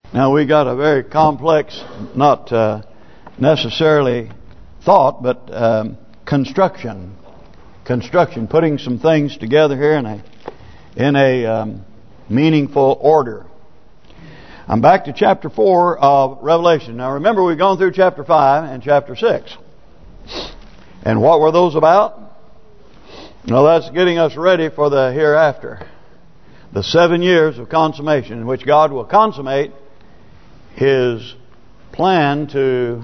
Now we got a very complex, not necessarily thought, but construction, putting some things together here in a meaningful order. I'm back to chapter 4 of Revelation. Now remember, we've gone through chapter 5 and chapter 6. And what were those about? Well, that's getting us ready for the hereafter. The 7 years of consummation in which God will consummate His plan to,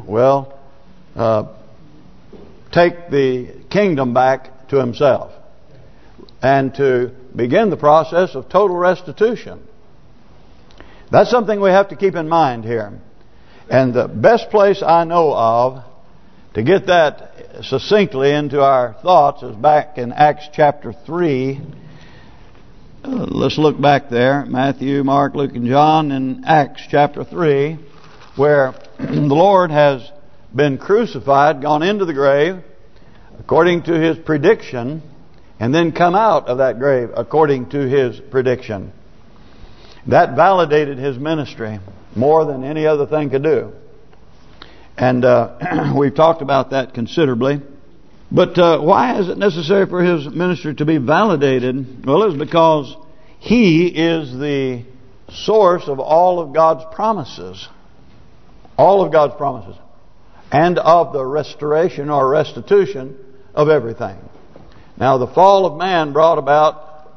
take the kingdom back to Himself and to begin the process of total restitution. That's something we have to keep in mind here. And the best place I know of to get that succinctly into our thoughts is back in Acts chapter 3. Let's look back there. Matthew, Mark, Luke, and John in Acts chapter 3, where the Lord has been crucified, gone into the grave according to His prediction, and then come out of that grave according to His prediction. That validated His ministry more than any other thing could do. And we've talked about that considerably. But why is it necessary for His ministry to be validated? Well, it's because He is the source of all of God's promises. All of God's promises. And of the restoration or restitution of everything. Now, the fall of man brought about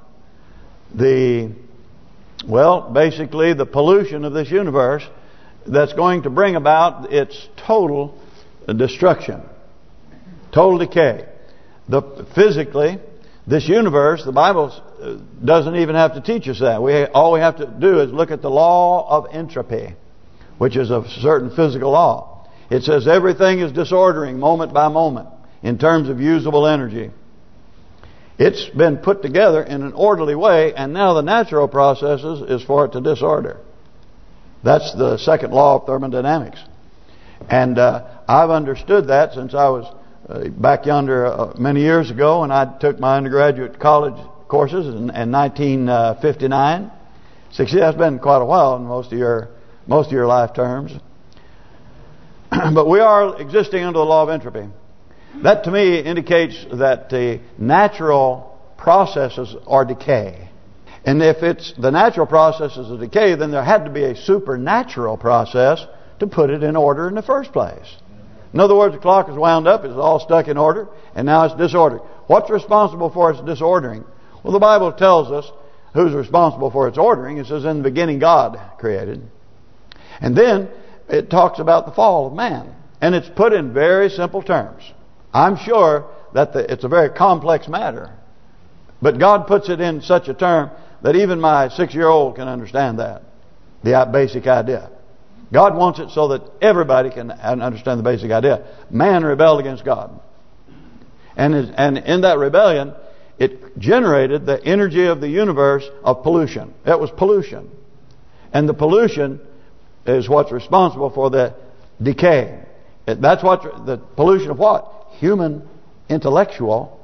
basically the pollution of this universe that's going to bring about its total destruction. Total decay. Physically, this universe, the Bible doesn't even have to teach us that. All we have to do is look at the law of entropy, which is a certain physical law. It says everything is disordering moment by moment in terms of usable energy. It's been put together in an orderly way, and now the natural processes is for it to disorder. That's the second law of thermodynamics. And I've understood that since I was back yonder many years ago, and I took my undergraduate college courses in 1959. That's been quite a while in most of your life terms. But we are existing under the law of entropy. That to me indicates that the natural processes are decay. And if it's the natural processes of decay, then there had to be a supernatural process to put it in order in the first place. In other words, the clock is wound up, it's all stuck in order, and now it's disordered. What's responsible for its disordering? Well, the Bible tells us who's responsible for its ordering. It says, in the beginning God created. And then it talks about the fall of man. And it's put in very simple terms. I'm sure that it's a very complex matter. But God puts it in such a term that even my 6-year-old can understand that. The basic idea. God wants it so that everybody can understand the basic idea. Man rebelled against God. And in that rebellion, it generated the energy of the universe of pollution. It was pollution. And the pollution is what's responsible for the decay. That's what the pollution of what? Human intellectual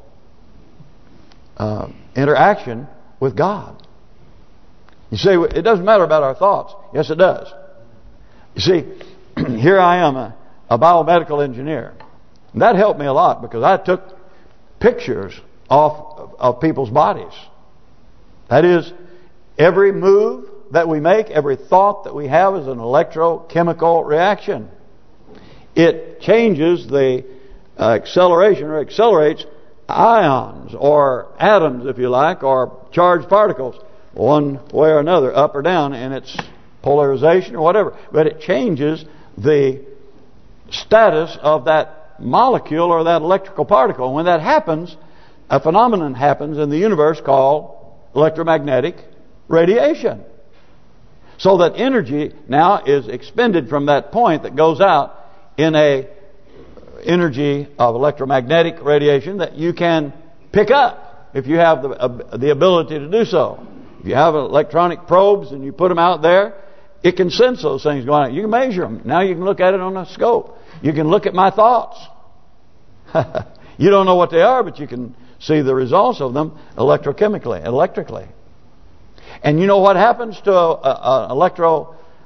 interaction with God. You say, it doesn't matter about our thoughts. Yes, it does. You see, here I am, a biomedical engineer. And that helped me a lot because I took pictures of people's bodies. That is, every move that we make, every thought that we have is an electrochemical reaction. It changes the acceleration or accelerates ions or atoms, if you like, or charged particles one way or another, up or down, in its polarization or whatever. But it changes the status of that molecule or that electrical particle. When that happens, a phenomenon happens in the universe called electromagnetic radiation. So that energy now is expended from that point that goes out in a energy of electromagnetic radiation that you can pick up if you have the ability to do so. If you have electronic probes and you put them out there, it can sense those things going on. You can measure them. Now you can look at it on a scope. You can look at my thoughts. You don't know what they are, but you can see the results of them electrically. And you know what happens to an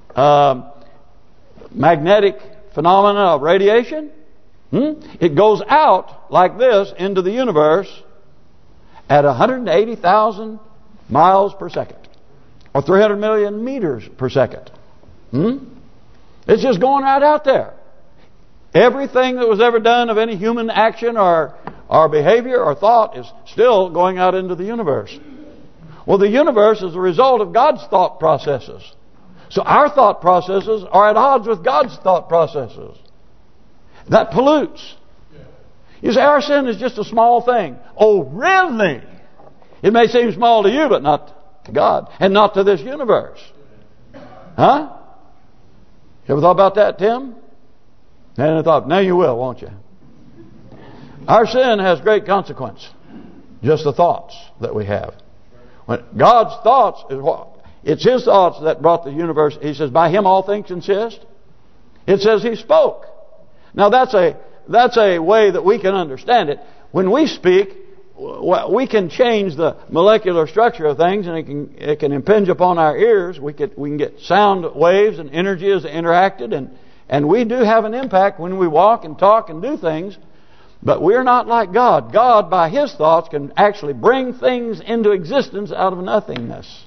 magnetic phenomena of radiation. It goes out like this into the universe at 180,000 miles per second, or 300 million meters per second. It's just going right out there. Everything that was ever done of any human action or behavior or thought is still going out into the universe. Well, the universe is a result of God's thought processes. So our thought processes are at odds with God's thought processes. That pollutes. You say, our sin is just a small thing. Oh, really? It may seem small to you, but not to God. And not to this universe. Huh? You ever thought about that, Tim? And I thought, now you will, won't you? Our sin has great consequence. Just the thoughts that we have. When God's thoughts is what? It's His thoughts that brought the universe. He says, by Him all things consist. It says He spoke. Now that's a way that we can understand it. When we speak, we can change the molecular structure of things, and it can impinge upon our ears. We can get sound waves and energy as interacted, and we do have an impact when we walk and talk and do things. But we're not like God. God, by His thoughts, can actually bring things into existence out of nothingness.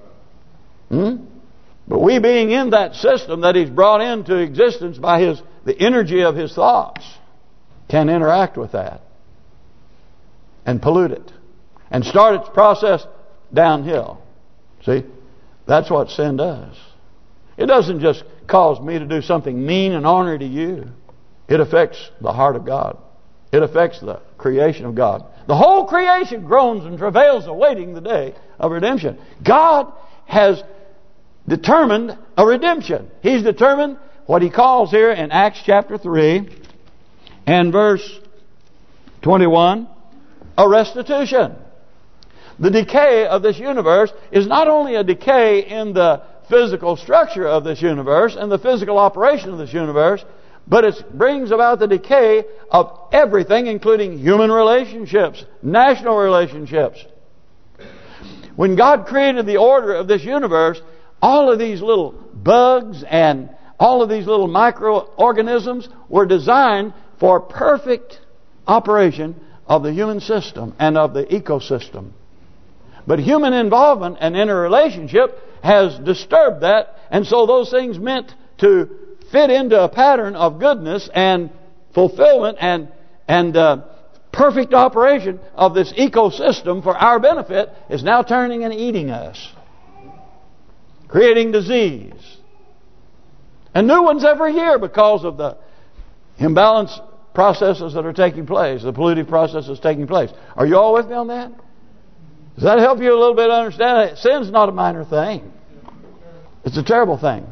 But we being in that system that He's brought into existence by the energy of His thoughts, can interact with that and pollute it and start its process downhill. See? That's what sin does. It doesn't just cause me to do something mean and ornery to you. It affects the heart of God. It affects the creation of God. The whole creation groans and travails awaiting the day of redemption. God has determined a redemption. He's determined what He calls here in Acts chapter 3 and verse 21, a restitution. The decay of this universe is not only a decay in the physical structure of this universe and the physical operation of this universe, but it brings about the decay of everything, including human relationships, national relationships. When God created the order of this universe, all of these little bugs and all of these little microorganisms were designed for perfect operation of the human system and of the ecosystem. But human involvement and interrelationship has disturbed that, and so those things meant to fit into a pattern of goodness and fulfillment and perfect operation of this ecosystem for our benefit is now turning and eating us, creating disease. And new ones every year because of the imbalance processes that are taking place, the pollutive processes taking place. Are you all with me on that? Does that help you a little bit to understand that sin's not a minor thing? It's a terrible thing.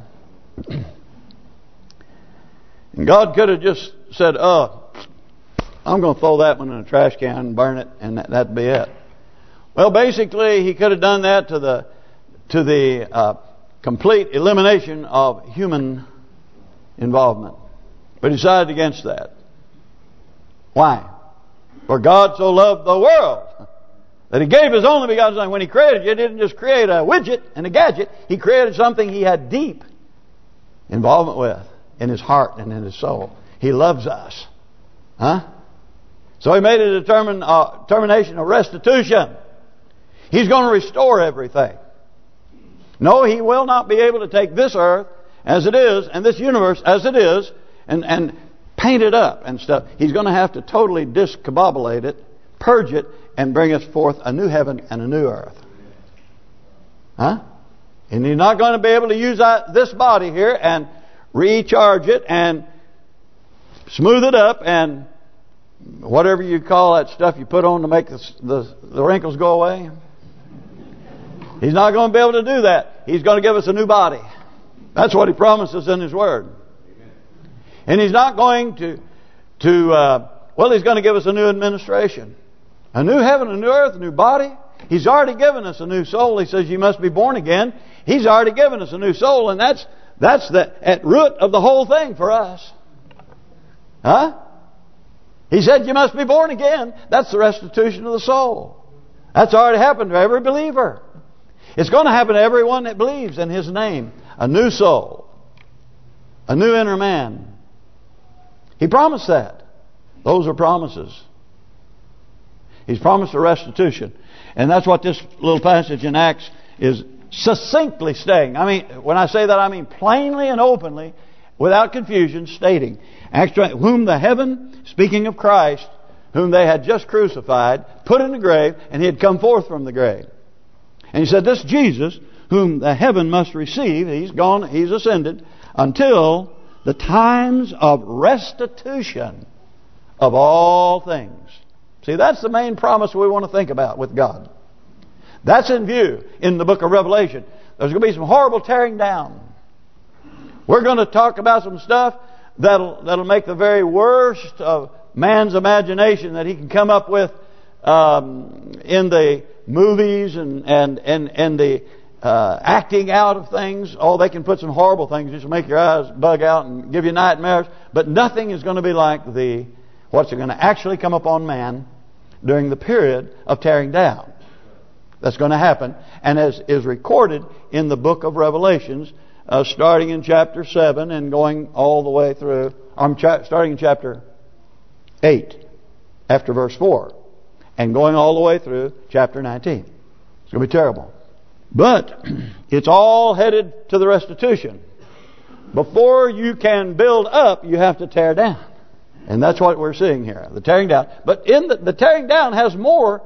And God could have just said, I'm going to throw that one in a trash can and burn it, and that'd be it. Well, basically, He could have done that to the complete elimination of human involvement. But He decided against that. Why? For God so loved the world that He gave His only begotten Son. When He created you, He didn't just create a widget and a gadget. He created something He had deep involvement with in His heart and in His soul. He loves us. So He made a determination of restitution. He's going to restore everything. No, He will not be able to take this earth as it is and this universe as it is and paint it up and stuff. He's going to have to totally discombobulate it, purge it, and bring us forth a new heaven and a new earth. And He's not going to be able to use this body here and recharge it and smooth it up and whatever you call that stuff you put on to make the wrinkles go away. He's not going to be able to do that. He's going to give us a new body. That's what He promises in His Word. And He's not going to He's going to give us a new administration. A new heaven, a new earth, a new body. He's already given us a new soul. He says you must be born again. He's already given us a new soul, and that's the at root of the whole thing for us. He said you must be born again. That's the restitution of the soul. That's already happened to every believer. It's going to happen to everyone that believes in His name. A new soul. a new inner man. He promised that. Those are promises. He's promised a restitution. And that's what this little passage in Acts is succinctly stating. I mean, when I say that, I mean plainly and openly, without confusion, stating. Acts 20, whom the heaven, speaking of Christ, whom they had just crucified, put in the grave, and he had come forth from the grave. And he said, this Jesus, whom the heaven must receive, he's gone, he's ascended, until the times of restitution of all things. See, that's the main promise we want to think about with God. That's in view in the book of Revelation. There's going to be some horrible tearing down. We're going to talk about some stuff that'll make the very worst of man's imagination that he can come up with in the movies and the acting out of things. Oh, they can put some horrible things just to make your eyes bug out and give you nightmares. But nothing is going to be like what's going to actually come upon man during the period of tearing down. That's going to happen, and as is recorded in the book of Revelations, starting in chapter 7 and going all the way through. Starting in chapter 8, after verse 4, and going all the way through chapter 19. It's going to be terrible. But it's all headed to the restitution. Before you can build up, you have to tear down. And that's what we're seeing here, the tearing down. But in the tearing down has more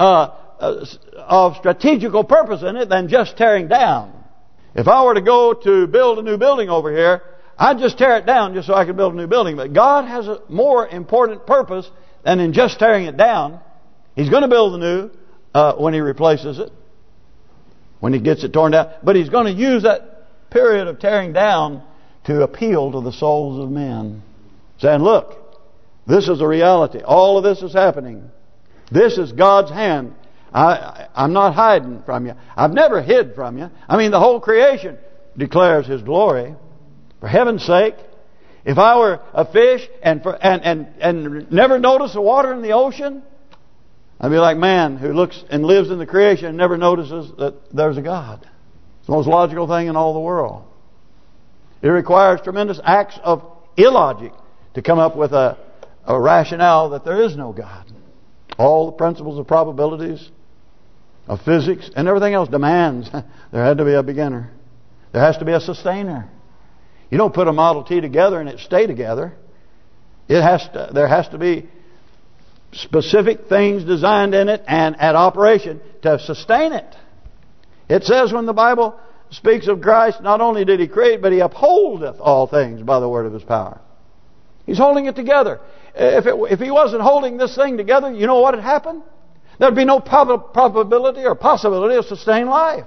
of strategical purpose in it than just tearing down. If I were to go to build a new building over here, I'd just tear it down just so I could build a new building. But God has a more important purpose than in just tearing it down. He's going to build the new when He replaces it, when He gets it torn down. But He's going to use that period of tearing down to appeal to the souls of men, saying, look, this is a reality. All of this is happening. This is God's hand. I'm not hiding from you. I've never hid from you. I mean, the whole creation declares His glory. For heaven's sake, if I were a fish and never notice the water in the ocean, I'd be like man who looks and lives in the creation and never notices that there's a God. It's the most logical thing in all the world. It requires tremendous acts of illogic to come up with a rationale that there is no God. All the principles of probabilities, of physics, and everything else demands there had to be a beginner. There has to be a sustainer. You don't put a Model T together and it stay together. There has to be specific things designed in it and at operation to sustain it. It says when the Bible speaks of Christ, not only did He create, but He upholdeth all things by the word of His power. He's holding it together. If He wasn't holding this thing together, you know what would happen? There'd be no probability or possibility of sustained life.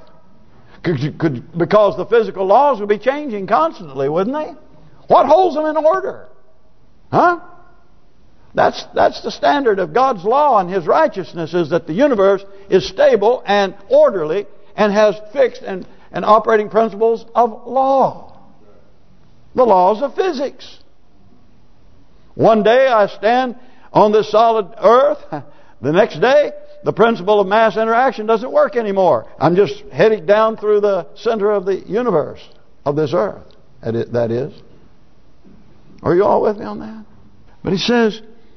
Because the physical laws would be changing constantly, wouldn't they? What holds them in order? Huh? That's the standard of God's law and His righteousness, is that the universe is stable and orderly and has fixed and operating principles of law. The laws of physics. One day I stand on this solid earth. The next day, the principle of mass interaction doesn't work anymore. I'm just heading down through the center of the universe, of this earth. That is. Are you all with me on that? But He says,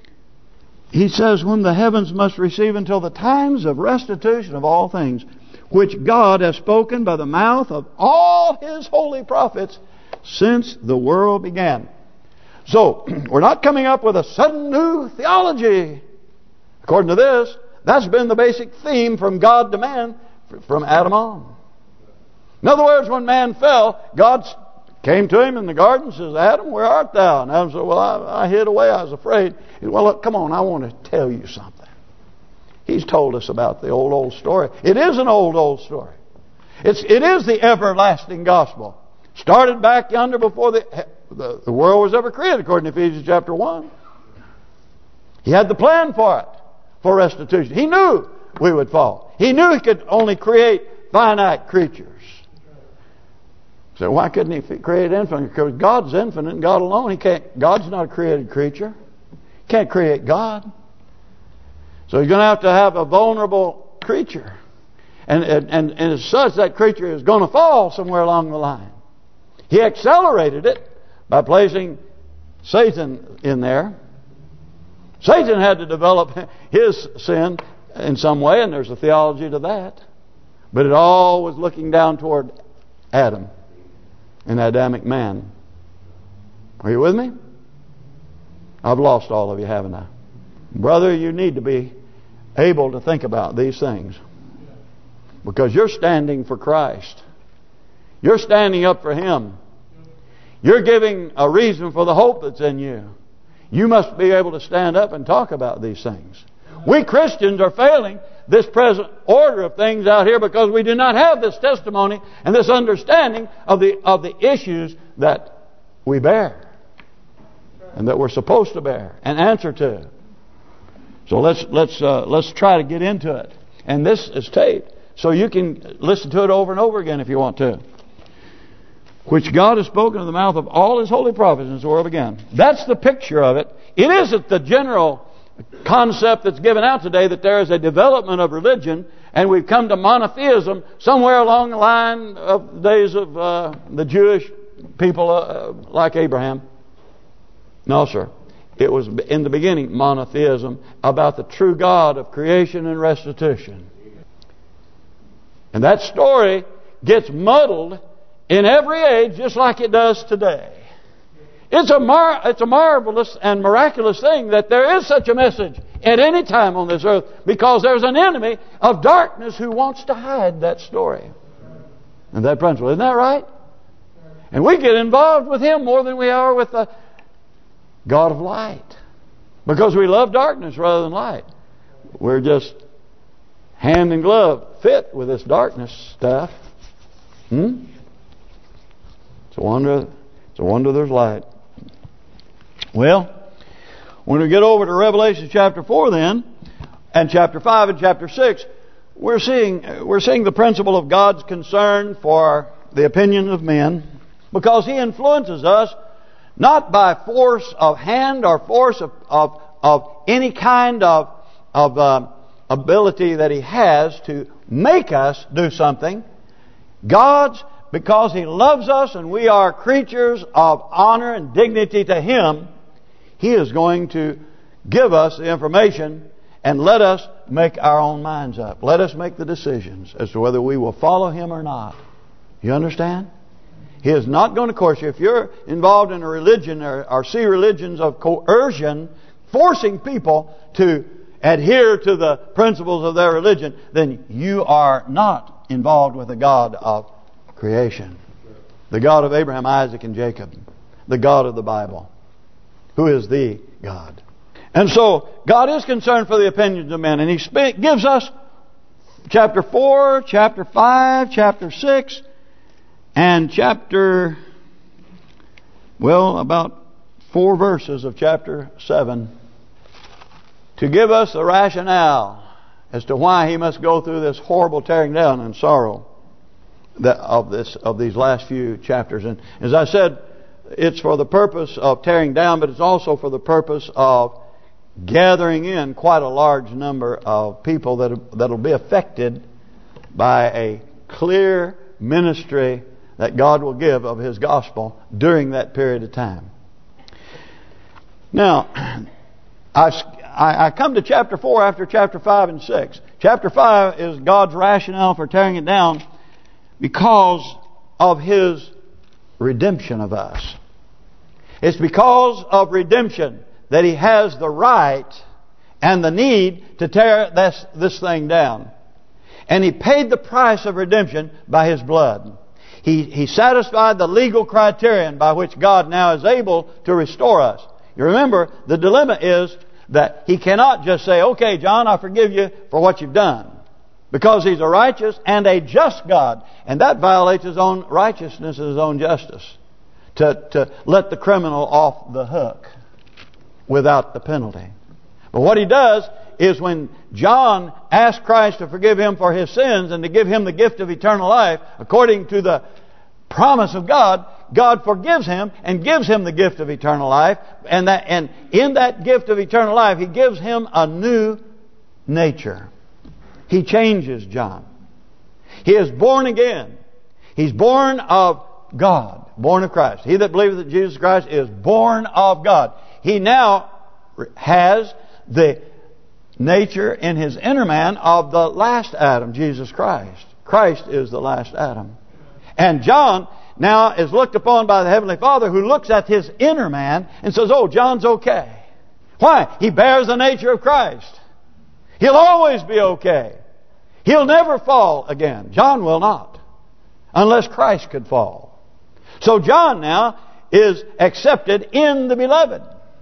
whom the heavens must receive until the times of restitution of all things, which God has spoken by the mouth of all His holy prophets since the world began. So, we're not coming up with a sudden new theology. According to this, that's been the basic theme from God to man, from Adam on. In other words, when man fell, God came to him in the garden and says, Adam, where art thou? And Adam said, well, I hid away, I was afraid. He said, well, look, come on, I want to tell you something. He's told us about the old story. It is an old story. It is the everlasting gospel. Started back yonder before the world was ever created, according to Ephesians chapter 1. He had the plan for it, for restitution. He knew we would fall. He knew He could only create finite creatures. So why couldn't He create infinite? Because God's infinite and God alone. God's not a created creature. He can't create God. So He's going to have a vulnerable creature. And as such, that creature is going to fall somewhere along the line. He accelerated it by placing Satan in there. Satan had to develop his sin in some way, and there's a theology to that. But it all was looking down toward Adam, an Adamic man. Are you with me? I've lost all of you, haven't I? Brother, you need to be able to think about these things. Because you're standing for Christ. You're standing up for Him. You're giving a reason for the hope that's in you. You must be able to stand up and talk about these things. We Christians are failing this present order of things out here because we do not have this testimony and this understanding of the issues that we bear and that we're supposed to bear and answer to. So let's try to get into it. And this is taped, so you can listen to it over and over again if you want to. Which God has spoken in the mouth of all His holy prophets since the world began. That's the picture of it. It isn't the general concept that's given out today that there is a development of religion and we've come to monotheism somewhere along the line of the days of the Jewish people like Abraham. No, sir. It was in the beginning monotheism about the true God of creation and restitution. And that story gets muddled in every age just like it does today. It's a marvelous and miraculous thing that there is such a message at any time on this earth, because there's an enemy of darkness who wants to hide that story and that principle. Isn't that right? And we get involved with him more than we are with the God of light, because we love darkness rather than light. We're just hand in glove fit with this darkness stuff. It's a wonder there's light. Well, when we get over to Revelation chapter 4 then, and chapter 5 and chapter 6, we're seeing the principle of God's concern for the opinion of men, because He influences us not by force of hand or force of any kind of ability that He has to make us do something. Because He loves us and we are creatures of honor and dignity to Him, He is going to give us the information and let us make our own minds up. Let us make the decisions as to whether we will follow Him or not. You understand? He is not going to coerce you. If you're involved in a religion or see religions of coercion, forcing people to adhere to the principles of their religion, then you are not involved with the God of creation. The God of Abraham, Isaac, and Jacob. The God of the Bible. Who is the God. And so, God is concerned for the opinions of men. And He gives us chapter 4, chapter 5, chapter 6, and about 4 verses of chapter 7 to give us the rationale as to why He must go through this horrible tearing down and sorrow of these last few chapters. And as I said, it's for the purpose of tearing down, but it's also for the purpose of gathering in quite a large number of people that'll be affected by a clear ministry that God will give of His gospel during that period of time. Now, I come to chapter 4 after chapter 5 and 6. Chapter 5 is God's rationale for tearing it down because of His redemption of us. It's because of redemption that He has the right and the need to tear this thing down. And He paid the price of redemption by His blood. He satisfied the legal criterion by which God now is able to restore us. You remember, the dilemma is that He cannot just say, okay, John, I forgive you for what you've done. Because He's a righteous and a just God. And that violates His own righteousness and His own justice. To let the criminal off the hook without the penalty. But what He does is when John asked Christ to forgive him for his sins and to give him the gift of eternal life, according to the promise of God, God forgives him and gives him the gift of eternal life. And in that gift of eternal life, He gives him a new nature. He changes John. He is born again. He's born of God. Born of Christ. He that believeth that Jesus Christ is born of God. He now has the nature in his inner man of the last Adam, Jesus Christ. Christ is the last Adam. And John now is looked upon by the Heavenly Father, who looks at his inner man and says, oh, John's okay. Why? He bears the nature of Christ. He'll always be okay. He'll never fall again. John will not. Unless Christ could fall. So John now is accepted in the Beloved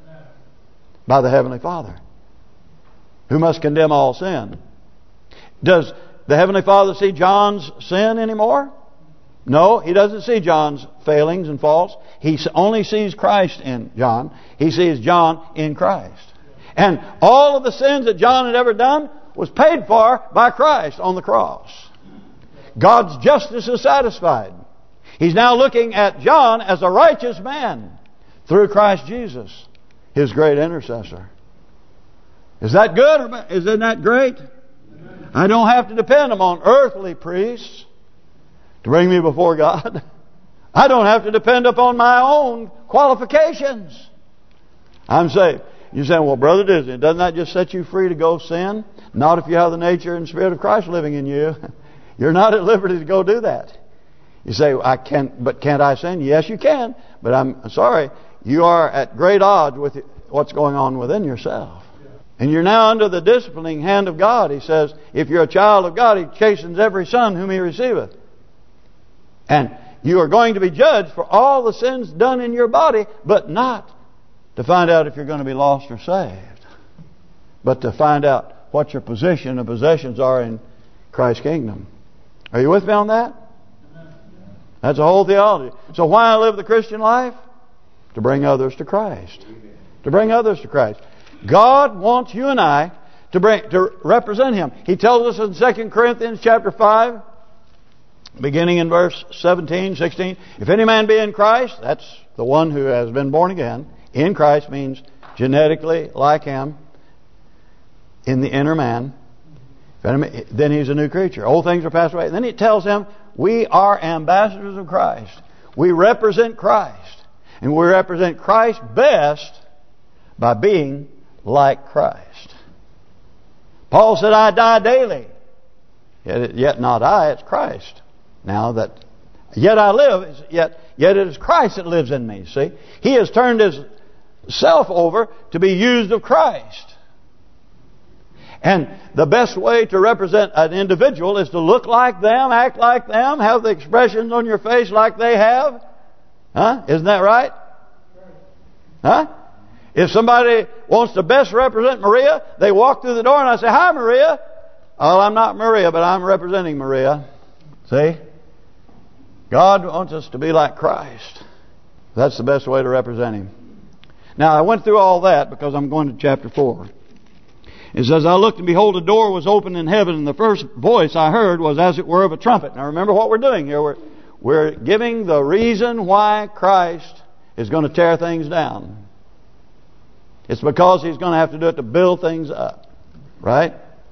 by the Heavenly Father, who must condemn all sin. Does the Heavenly Father see John's sin anymore? No, He doesn't see John's failings and faults. He only sees Christ in John. He sees John in Christ. And all of the sins that John had ever done was paid for by Christ on the cross. God's justice is satisfied. He's now looking at John as a righteous man through Christ Jesus, His great intercessor. Is that good? Or isn't that great? I don't have to depend upon earthly priests to bring me before God. I don't have to depend upon my own qualifications. I'm saved. You're saying, well, Brother Disney, doesn't that just set you free to go sin? Not if you have the nature and spirit of Christ living in you. You're not at liberty to go do that. You say, can't I sin? Yes, you can. But I'm sorry, you are at great odds with what's going on within yourself. And you're now under the disciplining hand of God. He says, if you're a child of God, He chastens every son whom He receiveth. And you are going to be judged for all the sins done in your body, but not to find out if you're going to be lost or saved, but to find out what your position and possessions are in Christ's kingdom. Are you with me on that? That's a whole theology. So why live the Christian life? To bring others to Christ. To bring others to Christ. God wants you and I to represent Him. He tells us in 2 Corinthians chapter 5, beginning in verse 17, 16, if any man be in Christ, that's the one who has been born again. In Christ means genetically like Him in the inner man. Then he's a new creature. Old things are passed away. And then He tells him, we are ambassadors of Christ. We represent Christ. And we represent Christ best by being like Christ. Paul said, I die daily. Yet not I, it's Christ. Now that yet I live, yet it is Christ that lives in me. See, He has turned His self over to be used of Christ. And the best way to represent an individual is to look like them, act like them, have the expressions on your face like they have. Huh? Isn't that right? Huh? If somebody wants to best represent Maria, they walk through the door and I say, hi Maria. Oh, I'm not Maria, but I'm representing Maria. See? God wants us to be like Christ. That's the best way to represent Him. Now, I went through all that because I'm going to chapter 4. It says, I looked and behold, a door was opened in heaven, and the first voice I heard was as it were of a trumpet. Now remember what we're doing here. We're giving the reason why Christ is going to tear things down. It's because He's going to have to do it to build things up. Right?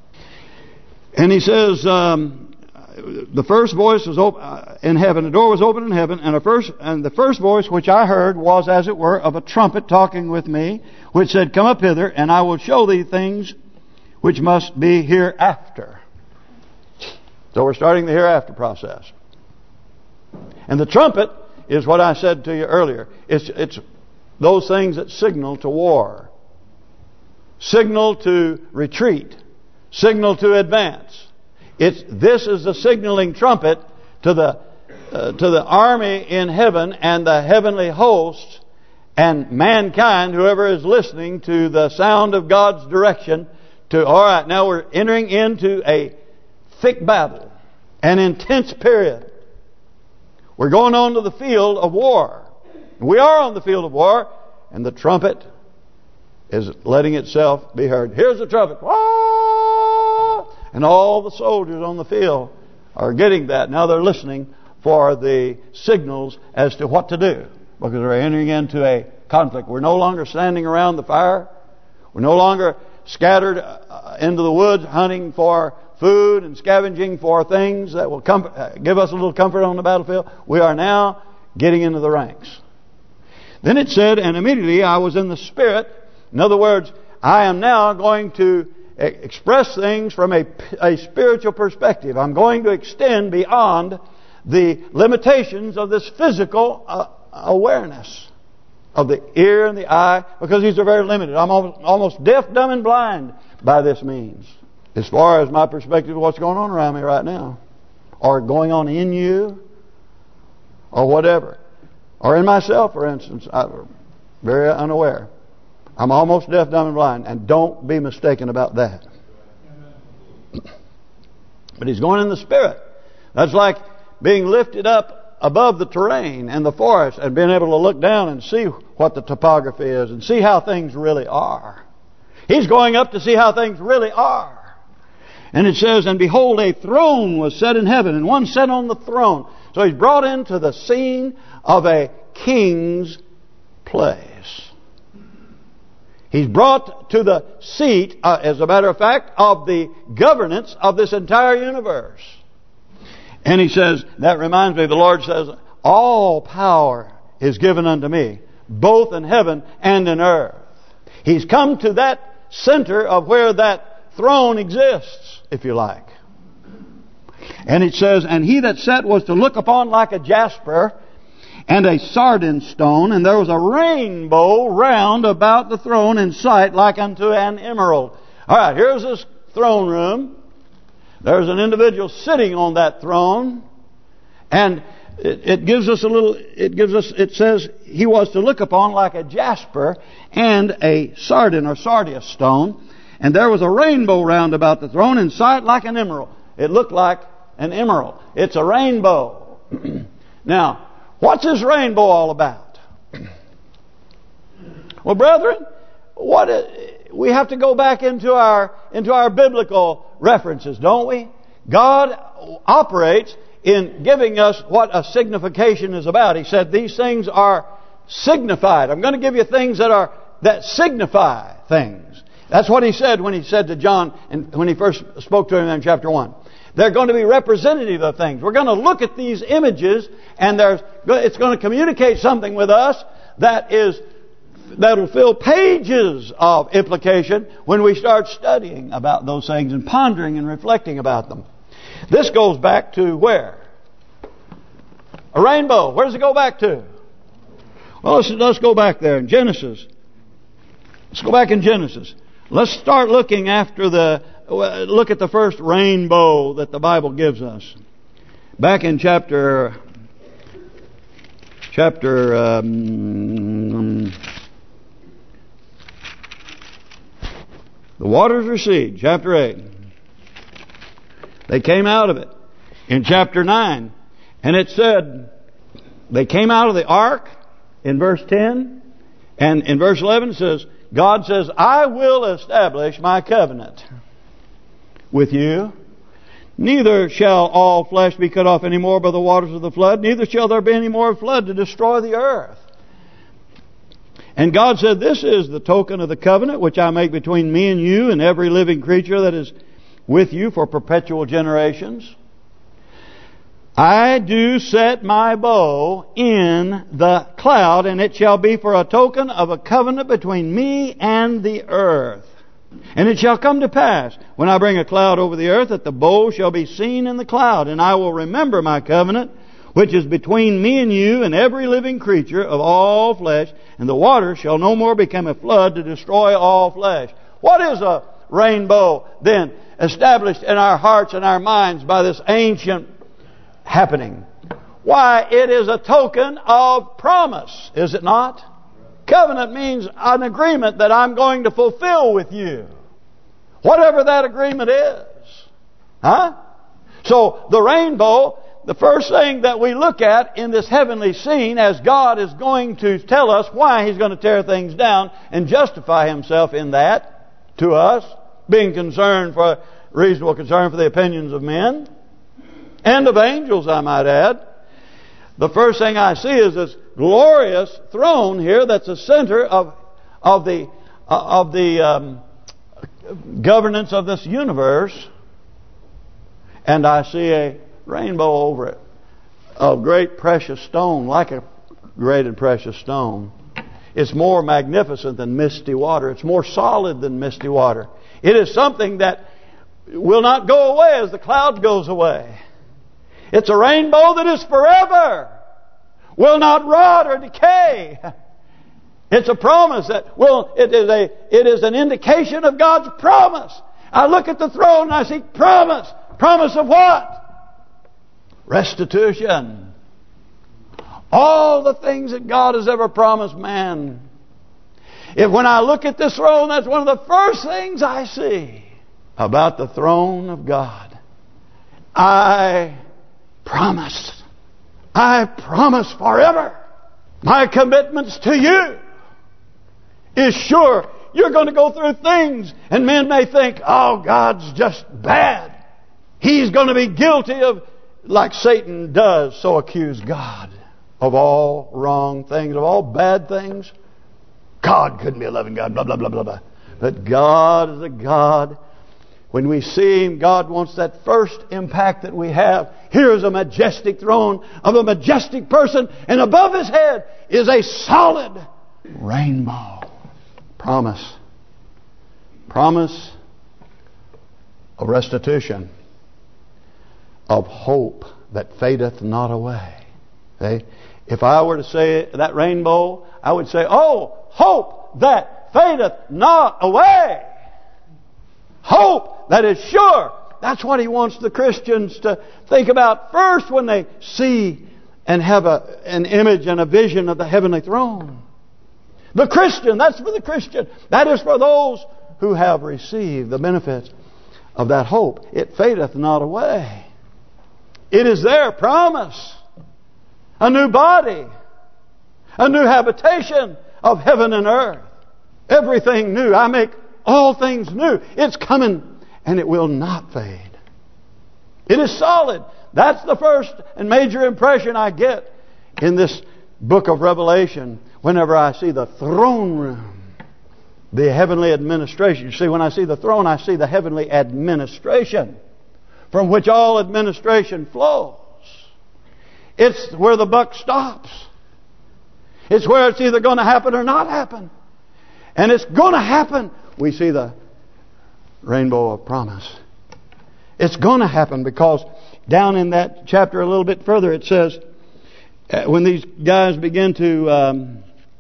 And He says, the first voice was open in heaven. The door was open in heaven, and the first voice which I heard was as it were of a trumpet talking with me, which said, come up hither, and I will show thee things which must be hereafter. So we're starting the hereafter process. And the trumpet is what I said to you earlier. It's those things that signal to war, signal to retreat, signal to advance. This is the signaling trumpet to the army in heaven and the heavenly hosts and mankind, whoever is listening to the sound of God's direction. All right, now we're entering into a thick battle, an intense period. We're going on to the field of war. We are on the field of war, and the trumpet is letting itself be heard. Here's the trumpet. And all the soldiers on the field are getting that. Now they're listening for the signals as to what to do, because we're entering into a conflict. We're no longer standing around the fire. We're no longer scattered into the woods hunting for food and scavenging for things that will give us a little comfort on the battlefield. We are now getting into the ranks. Then it said, and immediately I was in the Spirit. In other words, I am now going to express things from a spiritual perspective. I'm going to extend beyond the limitations of this physical awareness of the ear and the eye, because these are very limited. I'm almost deaf, dumb, and blind by this means, as far as my perspective of what's going on around me right now, or going on in you, or whatever, or in myself, for instance. I'm very unaware. I'm almost deaf, dumb, and blind, and don't be mistaken about that. But he's going in the Spirit. That's like being lifted up above the terrain and the forest and being able to look down and see what the topography is and see how things really are. He's going up to see how things really are. And it says, and behold, a throne was set in heaven, and one sat on the throne. So he's brought into the scene of a king's place. He's brought to the seat, as a matter of fact, of the governance of this entire universe. And he says, that reminds me, the Lord says, all power is given unto me, both in heaven and in earth. He's come to that center of where that throne exists, if you like. And it says, and he that sat was to look upon like a jasper and a sardine stone, and there was a rainbow round about the throne in sight like unto an emerald. All right, here's this throne room. There's an individual sitting on that throne, and it says he was to look upon like a jasper and a sardine or sardius stone, and there was a rainbow round about the throne in sight like an emerald. It looked like an emerald. It's a rainbow. Now, what's this rainbow all about? Well, brethren, we have to go back into our biblical references, don't we? God operates in giving us what a signification is about. He said these things are signified. I'm going to give you things that signify things. That's what he said when he said to John, and when he first spoke to him in chapter 1. They're going to be representative of things. We're going to look at these images, and it's going to communicate something with us that'll fill pages of implication when we start studying about those things and pondering and reflecting about them. This goes back to where? A rainbow. Where does it go back to? Well, let's go back there in Genesis. Let's go back in Genesis. Let's start looking look at the first rainbow that the Bible gives us. Back in chapter the waters recede, chapter 8. They came out of it in chapter 9. And it said, they came out of the ark in verse 10. And in verse 11 it says, God says, I will establish my covenant with you. Neither shall all flesh be cut off any more by the waters of the flood. Neither shall there be any more flood to destroy the earth. And God said, this is the token of the covenant which I make between me and you and every living creature that is with you for perpetual generations. I do set my bow in the cloud, and it shall be for a token of a covenant between me and the earth. And it shall come to pass, when I bring a cloud over the earth, that the bow shall be seen in the cloud. And I will remember my covenant, which is between me and you and every living creature of all flesh. And the water shall no more become a flood to destroy all flesh. What is a rainbow then established in our hearts and our minds by this ancient happening? Why, it is a token of promise, is it not? Covenant means an agreement that I'm going to fulfill with you, whatever that agreement is. So the rainbow, the first thing that we look at in this heavenly scene, as God is going to tell us why He's going to tear things down and justify Himself in that to us, being reasonable concern for the opinions of men and of angels, I might add. The first thing I see is this glorious throne here that's the center of the governance of this universe, and I see a rainbow over it. of great precious stone, like a great and precious stone. It's more magnificent than misty water. It's more solid than misty water. It is something that will not go away as the cloud goes away. It's a rainbow that is forever, will not rot or decay. It's a promise that it is an indication of God's promise. I look at the throne and I see promise. Promise of what? Restitution. All the things that God has ever promised man. When I look at this throne, that's one of the first things I see about the throne of God. I promise. I promise forever. My commitments to you is sure. You're going to go through things, and men may think, oh, God's just bad. He's going to be guilty of, like Satan does, so accuse God of all wrong things, of all bad things. God couldn't be a loving God, blah, blah, blah, blah, blah. But God is a God. When we see Him, God wants that first impact that we have. Here is a majestic throne of a majestic person, and above His head is a solid rainbow. Promise. Promise of restitution. Of hope that fadeth not away. Okay? If I were to say that rainbow, I would say, oh, hope that fadeth not away. Hope that is sure. That's what He wants the Christians to think about first when they see and have an image and a vision of the heavenly throne. The Christian, that's for the Christian. That is for those who have received the benefits of that hope. It fadeth not away. It is their promise. A new body. A new habitation of heaven and earth. Everything new. I make all things new. It's coming and it will not fade. It is solid. That's the first and major impression I get in this book of Revelation. Whenever I see the throne room, the heavenly administration. You see, when I see the throne, I see the heavenly administration from which all administration flows. It's where the buck stops. It's where it's either going to happen or not happen. And it's going to happen. We see the rainbow of promise. It's going to happen because down in that chapter a little bit further it says, when these guys begin to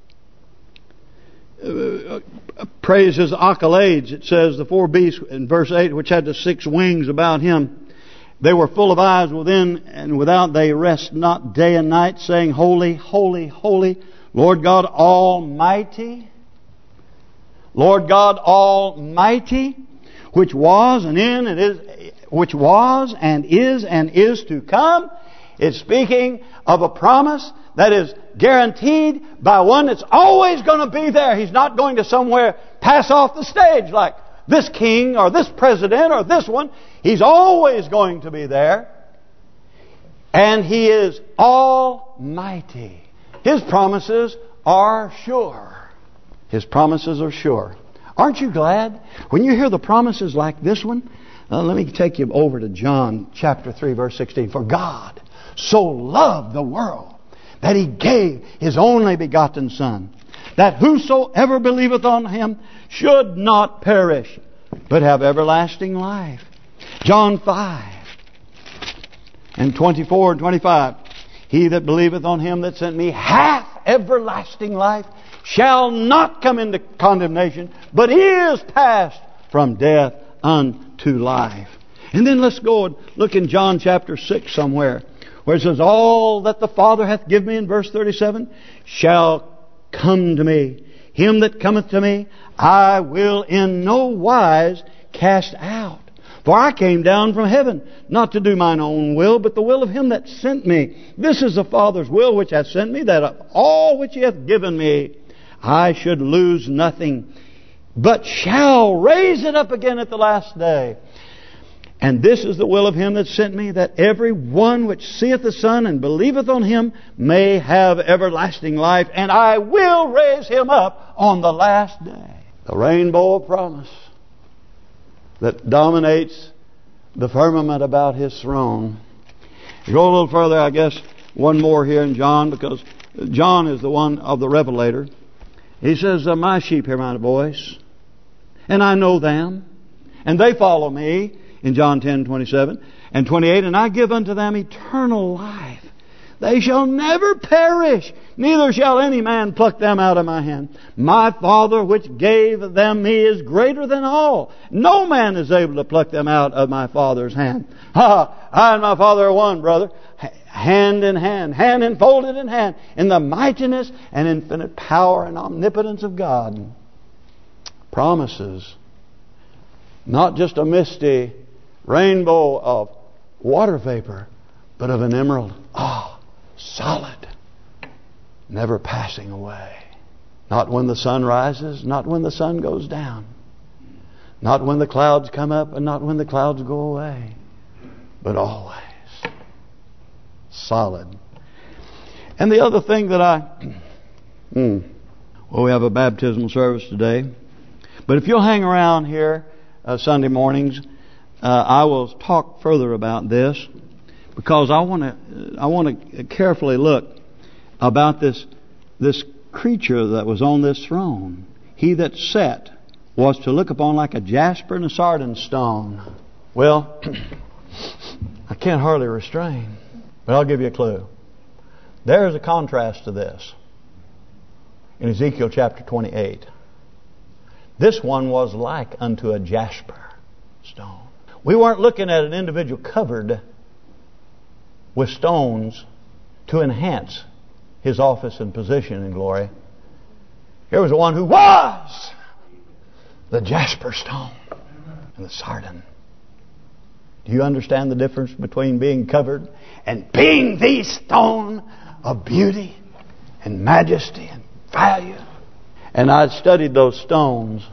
praise His accolades, it says the four beasts in verse 8, which had the 6 wings about Him, they were full of eyes within and without. They rest not day and night, saying, Holy, holy, holy, Lord God Almighty. Lord God Almighty, which was and is to come. It's speaking of a promise that is guaranteed by one that's always going to be there. He's not going to somewhere pass off the stage like this king or this president or this one. He's always going to be there. And He is almighty. His promises are sure. His promises are sure. Aren't you glad? When you hear the promises like this one, let me take you over to John chapter 3 verse 16. For God so loved the world that He gave His only begotten Son, that whosoever believeth on Him should not perish, but have everlasting life. John 5 and 24 and 25. He that believeth on Him that sent me hath everlasting life, shall not come into condemnation, but is passed from death unto life. And then let's go and look in John chapter 6 somewhere, where it says, all that the Father hath given me, in verse 37, shall come to me. Him that cometh to me, I will in no wise cast out. For I came down from heaven, not to do mine own will, but the will of Him that sent me. This is the Father's will which hath sent me, that of all which He hath given me, I should lose nothing, but shall raise it up again at the last day. And this is the will of Him that sent me, that every one which seeth the Son and believeth on Him may have everlasting life, and I will raise him up on the last day. The rainbow of promise that dominates the firmament about His throne. You go a little further, I guess, one more here in John, because John is the one of the revelator. He says, my sheep hear my voice, and I know them, and they follow me, in John 10:27 and 28, and I give unto them eternal life. They shall never perish, neither shall any man pluck them out of my hand. My Father which gave them me is greater than all. No man is able to pluck them out of my Father's hand. I and my Father are one, brother. Hand in hand, hand enfolded in hand, in the mightiness and infinite power and omnipotence of God. Promises. Not just a misty rainbow of water vapor, but of an emerald. Solid. Never passing away. Not when the sun rises, not when the sun goes down. Not when the clouds come up and not when the clouds go away. But always. Solid. And the other thing that we have a baptismal service today. But if you'll hang around here Sunday mornings, I will talk further about this, because I want to carefully look about this creature that was on this throne. He that sat was to look upon like a jasper and a sardine stone. Well, I can't hardly restrain, but I'll give you a clue. There is a contrast to this in Ezekiel chapter 28. This one was like unto a jasper stone. We weren't looking at an individual covered with stones to enhance his office and position in glory. Here was the one who was the jasper stone and the sardine. Do you understand the difference between being covered and being the stone of beauty and majesty and value? And I studied those stones.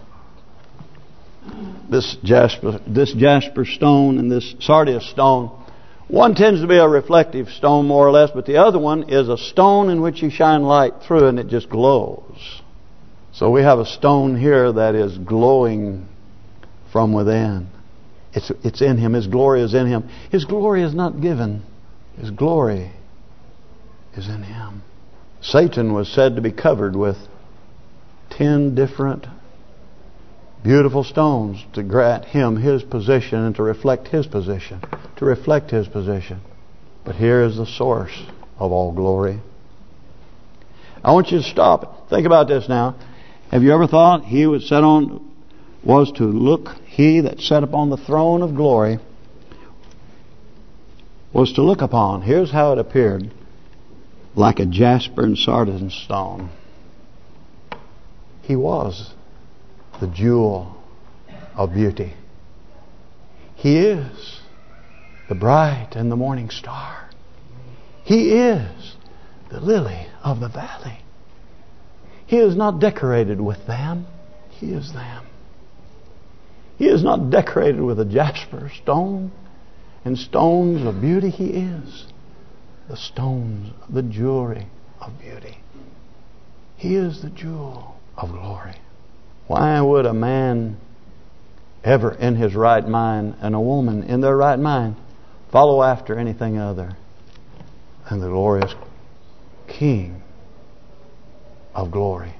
This jasper stone and this sardius stone. One tends to be a reflective stone more or less, but the other one is a stone in which you shine light through and it just glows. So we have a stone here that is glowing from within. It's in Him. His glory is in Him. His glory is not given. His glory is in Him. Satan was said to be covered with 10 different beautiful stones to grant him his position and to reflect his position. To reflect his position. But here is the source of all glory. I want you to stop. Think about this now. Have you ever thought he that sat upon the throne of glory was to look upon? Here's how it appeared. Like a jasper and sardine stone. He was the jewel of beauty. He is the bright and the morning star. He is the lily of the valley. He is not decorated with them. He is them. He is not decorated with a jasper stone and stones of beauty. He is the stones, the jewelry of beauty. He is the jewel of glory. Why would a man ever in his right mind and a woman in their right mind follow after anything other than the glorious King of glory?